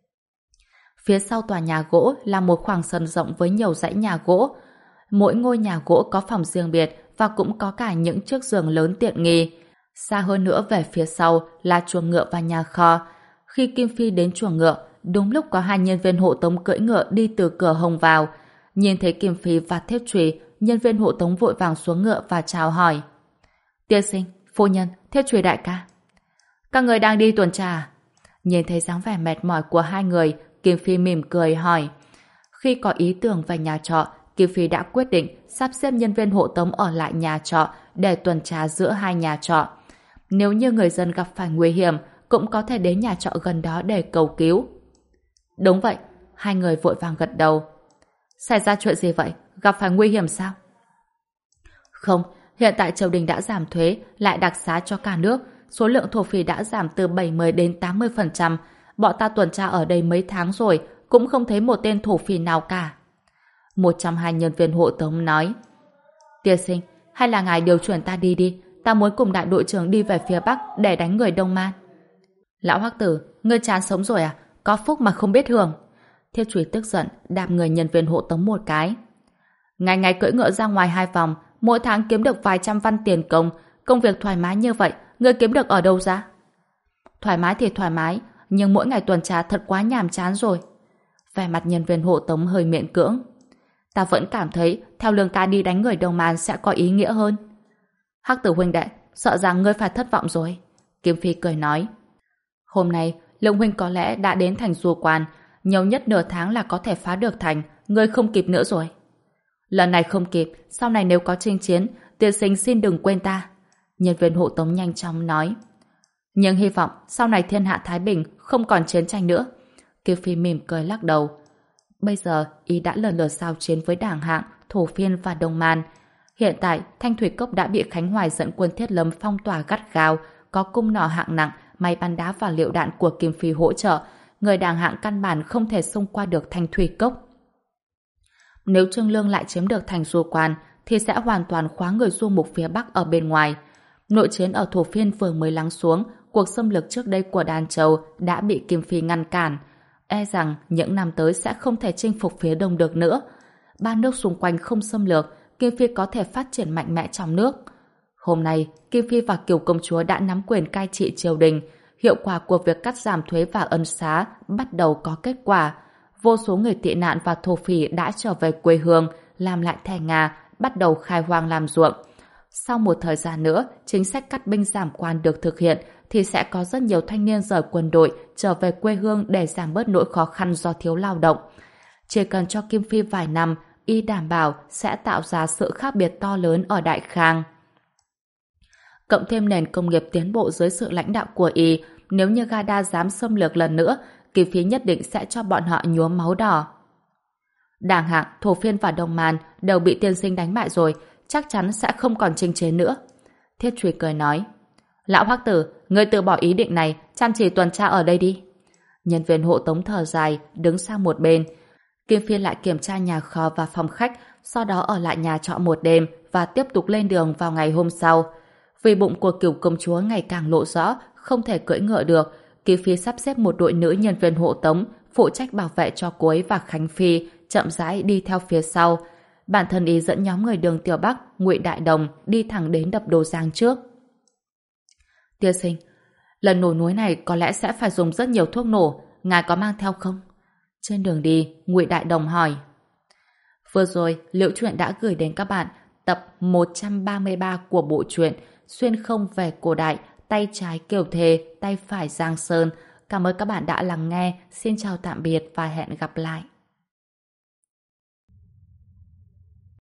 Speaker 1: Phía sau tòa nhà gỗ là một khoảng sân rộng với nhiều dãy nhà gỗ. Mỗi ngôi nhà gỗ có phòng riêng biệt và cũng có cả những chiếc giường lớn tiện nghi. Xa hơn nữa về phía sau là chuồng ngựa và nhà kho. Khi Kim Phi đến chuồng ngựa, đúng lúc có hai nhân viên hộ tống cưỡi ngựa đi từ cửa hông vào. Nhìn thấy Kim Phi và Thiết Trùy, nhân viên hộ tống vội vàng xuống ngựa và chào hỏi. Tiên sinh, phu nhân, Thiết Trùy đại ca. Các người đang đi tuần tra à? Nhìn thấy dáng vẻ mệt mỏi của hai người, Kim Phi mỉm cười hỏi. Khi có ý tưởng về nhà trọ, Kim Phi đã quyết định sắp xếp nhân viên hộ tống ở lại nhà trọ để tuần tra giữa hai nhà trọ. Nếu như người dân gặp phải nguy hiểm, cũng có thể đến nhà trọ gần đó để cầu cứu. Đúng vậy, hai người vội vàng gật đầu. Xảy ra chuyện gì vậy? Gặp phải nguy hiểm sao? Không, hiện tại triều đình đã giảm thuế, lại đặc xá cho cả nước. Số lượng thổ phỉ đã giảm từ bảy mươi đến tám mươi phần trăm. Bọn ta tuần tra ở đây mấy tháng rồi, cũng không thấy một tên thổ phỉ nào cả. Một trong hai nhân viên hộ tống nói. Tiên sinh, hay là ngài điều chuyển ta đi đi, ta muốn cùng đại đội trưởng đi về phía Bắc để đánh người Đông Man. Lão Hắc Tử, ngươi chán sống rồi à? Có phúc mà không biết hưởng. Thiết Trùy tức giận, đạp người nhân viên hộ tống một cái. Ngày ngày cưỡi ngựa ra ngoài hai vòng, mỗi tháng kiếm được vài trăm văn tiền công, công việc thoải mái như vậy, ngươi kiếm được ở đâu ra? Thoải mái thì thoải mái, nhưng mỗi ngày tuần tra thật quá nhàm chán rồi. Vẻ mặt nhân viên hộ tống hơi miễn cưỡng. Ta vẫn cảm thấy theo lương ta đi đánh người Đông Man sẽ có ý nghĩa hơn. Hắc Tử huynh đệ, sợ rằng ngươi phải thất vọng rồi. Kim Phi cười nói. Hôm nay, Lương huynh có lẽ đã đến thành Du Quan, nhiều nhất nửa tháng là có thể phá được thành, ngươi không kịp nữa rồi. Lần này không kịp, sau này nếu có chinh chiến, tiên sinh xin đừng quên ta. Nhân viên hộ tống nhanh chóng nói. Nhưng hy vọng sau này thiên hạ thái bình, không còn chiến tranh nữa. Kim Phi mỉm cười lắc đầu. Bây giờ, y đã lần lượt giao chiến với Đảng Hạng, Thổ Phiên và Đông Man. Hiện tại, Thanh Thủy Cốc đã bị Khánh Hoài dẫn quân Thiết Lâm phong tỏa gắt gao, có cung nỏ hạng nặng, máy bắn đá và liệu đạn của Kim Phi hỗ trợ. Người Đảng Hạng căn bản không thể xông qua được Thanh Thủy Cốc. Nếu Trương Lương lại chiếm được thành Du Quan, thì sẽ hoàn toàn khóa người du mục phía Bắc ở bên ngoài. Nội chiến ở Thổ Phiên vừa mới lắng xuống, cuộc xâm lược trước đây của Đan Châu đã bị Kim Phi ngăn cản. E rằng những năm tới sẽ không thể chinh phục phía Đông được nữa. Ba nước xung quanh không xâm lược, Kim Phi có thể phát triển mạnh mẽ trong nước. Hôm nay, Kim Phi và Kiều Công Chúa đã nắm quyền cai trị triều đình. Hiệu quả của việc cắt giảm thuế và ân xá bắt đầu có kết quả. Vô số người tị nạn và thổ phỉ đã trở về quê hương, làm lại thẻ Nga, bắt đầu khai hoang làm ruộng. Sau một thời gian nữa, chính sách cắt binh giảm quan được thực hiện, thì sẽ có rất nhiều thanh niên rời quân đội trở về quê hương để giảm bớt nỗi khó khăn do thiếu lao động. Chỉ cần cho Kim Phi vài năm, y đảm bảo sẽ tạo ra sự khác biệt to lớn ở Đại Khang. Cộng thêm nền công nghiệp tiến bộ dưới sự lãnh đạo của y, nếu như Gada dám xâm lược lần nữa, Kim Phi nhất định sẽ cho bọn họ nhuốm máu đỏ. Đảng Hạng, Thổ Phiên và Đông Man đều bị tiên sinh đánh bại rồi, chắc chắn sẽ không còn chinh chiến nữa. Thiết Trùy cười nói. Lão Hắc Tử, ngươi từ bỏ ý định này, chăm chỉ tuần tra ở đây đi. Nhân viên hộ tống thở dài, đứng sang một bên. Kim Phi lại kiểm tra nhà kho và phòng khách, sau đó ở lại nhà trọ một đêm và tiếp tục lên đường vào ngày hôm sau. Vì bụng của Cửu Công Chúa ngày càng lộ rõ, không thể cưỡi ngựa được, Kim Phi sắp xếp một đội nữ nhân viên hộ tống phụ trách bảo vệ cho cô ấy và Khánh Phi, chậm rãi đi theo phía sau. Bản thân ý dẫn nhóm người Đường Tiểu Bắc, Ngụy Đại Đồng đi thẳng đến đập Đồ Giang trước. Tiên sinh, lần nổ núi này có lẽ sẽ phải dùng rất nhiều thuốc nổ, ngài có mang theo không? Trên đường đi, Ngụy Đại Đồng hỏi. Vừa rồi, Liễu Truyện đã gửi đến các bạn tập một trăm ba mươi ba của bộ truyện Xuyên Không về cổ đại, tay trái Kiều Thề, tay phải Giang Sơn, Cảm ơn các bạn đã lắng nghe. Xin chào tạm biệt và hẹn gặp lại.